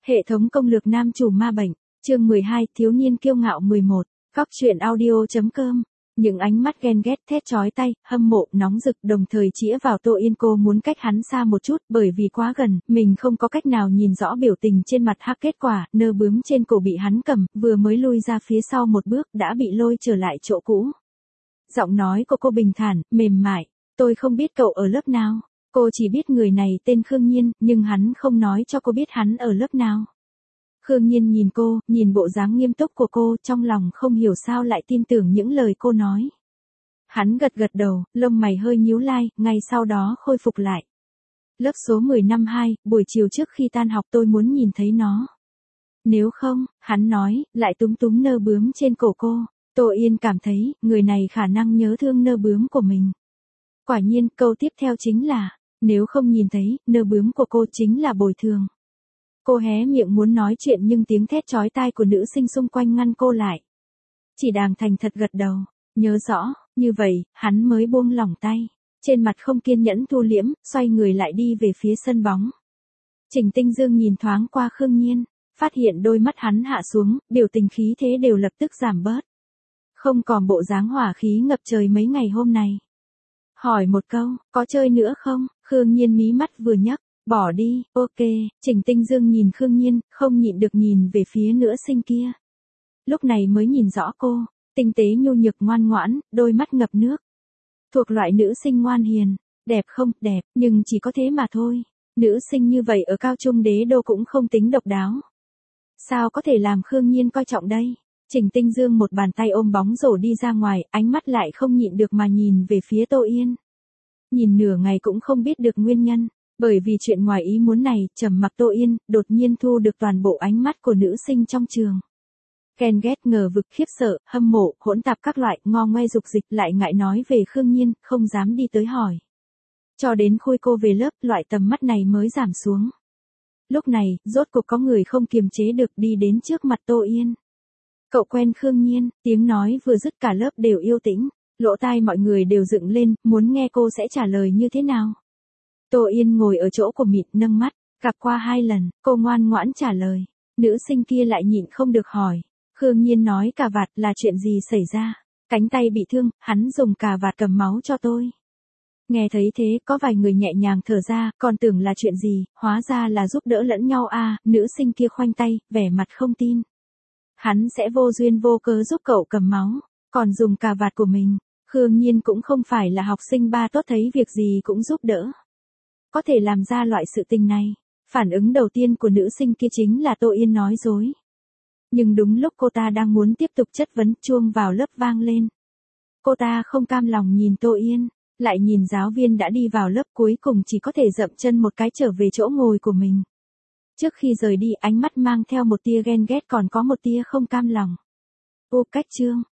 Hệ thống công lược nam chủ ma bệnh, chương 12, thiếu niên kiêu ngạo 11, góc truyện audio.com. Những ánh mắt ghen ghét thét chói tay, hâm mộ, nóng rực đồng thời chĩa vào Tô Yên. Cô muốn cách hắn xa một chút, bởi vì quá gần, mình không có cách nào nhìn rõ biểu tình trên mặt hắc. Kết quả, nơ bướm trên cổ bị hắn cầm, vừa mới lui ra phía sau một bước đã bị lôi trở lại chỗ cũ. Giọng nói của cô bình thản, mềm mại, tôi không biết cậu ở lớp nào. Cô chỉ biết người này tên Khương Nhiên, nhưng hắn không nói cho cô biết hắn ở lớp nào. Khương Nhiên nhìn cô, nhìn bộ dáng nghiêm túc của cô, trong lòng không hiểu sao lại tin tưởng những lời cô nói. Hắn gật gật đầu, lông mày hơi nhíu lại, ngay sau đó khôi phục lại. Lớp số 10 năm 2, buổi chiều trước khi tan học tôi muốn nhìn thấy nó. Nếu không, hắn nói, lại túm túm nơ bướm trên cổ cô. Tô Yên cảm thấy, người này khả năng nhớ thương nơ bướm của mình. Quả nhiên, câu tiếp theo chính là, nếu không nhìn thấy, nơ bướm của cô chính là bồi thường. Cô hé miệng muốn nói chuyện nhưng tiếng thét chói tai của nữ sinh xung quanh ngăn cô lại. Chỉ đàng thành thật gật đầu, nhớ rõ, như vậy, hắn mới buông lỏng tay. Trên mặt không kiên nhẫn thu liễm, xoay người lại đi về phía sân bóng. Trình Tinh Dương nhìn thoáng qua Khương Nhiên, phát hiện đôi mắt hắn hạ xuống, biểu tình khí thế đều lập tức giảm bớt. Không còn bộ dáng hỏa khí ngập trời mấy ngày hôm nay. Hỏi một câu, có chơi nữa không? Khương Nhiên mí mắt vừa nhấc, bỏ đi, ok. Trình Tinh Dương nhìn Khương Nhiên, không nhịn được nhìn về phía nữ sinh kia. Lúc này mới nhìn rõ cô, tinh tế nhu nhược ngoan ngoãn, đôi mắt ngập nước. Thuộc loại nữ sinh ngoan hiền, đẹp không, đẹp, nhưng chỉ có thế mà thôi. Nữ sinh như vậy ở cao trung đế đô cũng không tính độc đáo. Sao có thể làm Khương Nhiên coi trọng đây? Trình Tinh Dương một bàn tay ôm bóng rổ đi ra ngoài, ánh mắt lại không nhịn được mà nhìn về phía Tô Yên. Nhìn nửa ngày cũng không biết được nguyên nhân, bởi vì chuyện ngoài ý muốn này, trầm mặc Tô Yên, đột nhiên thu được toàn bộ ánh mắt của nữ sinh trong trường. Ghen ghét, ngờ vực, khiếp sợ, hâm mộ, hỗn tạp các loại, ngo ngoe dục dịch, lại ngại nói về Khương Nhiên, không dám đi tới hỏi. Cho đến khui cô về lớp, loại tầm mắt này mới giảm xuống. Lúc này, rốt cuộc có người không kiềm chế được đi đến trước mặt Tô Yên. Cậu quen Khương Nhiên, tiếng nói vừa dứt cả lớp đều yên tĩnh, lỗ tai mọi người đều dựng lên, muốn nghe cô sẽ trả lời như thế nào. Tô Yên ngồi ở chỗ của mịt nâng mắt, gặp qua 2 lần, cô ngoan ngoãn trả lời. Nữ sinh kia lại nhịn không được hỏi. Khương Nhiên nói cà vạt là chuyện gì xảy ra? Cánh tay bị thương, hắn dùng cà vạt cầm máu cho tôi. Nghe thấy thế, có vài người nhẹ nhàng thở ra, còn tưởng là chuyện gì, hóa ra là giúp đỡ lẫn nhau à, nữ sinh kia khoanh tay, vẻ mặt không tin. Hắn sẽ vô duyên vô cớ giúp cậu cầm máu, còn dùng cà vạt của mình. Khương Nhiên cũng không phải là học sinh ba tốt thấy việc gì cũng giúp đỡ. Có thể làm ra loại sự tình này. Phản ứng đầu tiên của nữ sinh kia chính là Tô Yên nói dối. Nhưng đúng lúc cô ta đang muốn tiếp tục chất vấn, chuông vào lớp vang lên. Cô ta không cam lòng nhìn Tô Yên, lại nhìn giáo viên đã đi vào lớp, cuối cùng chỉ có thể dậm chân một cái trở về chỗ ngồi của mình. Trước khi rời đi, ánh mắt mang theo một tia ghen ghét còn có một tia không cam lòng. Ô cách chương,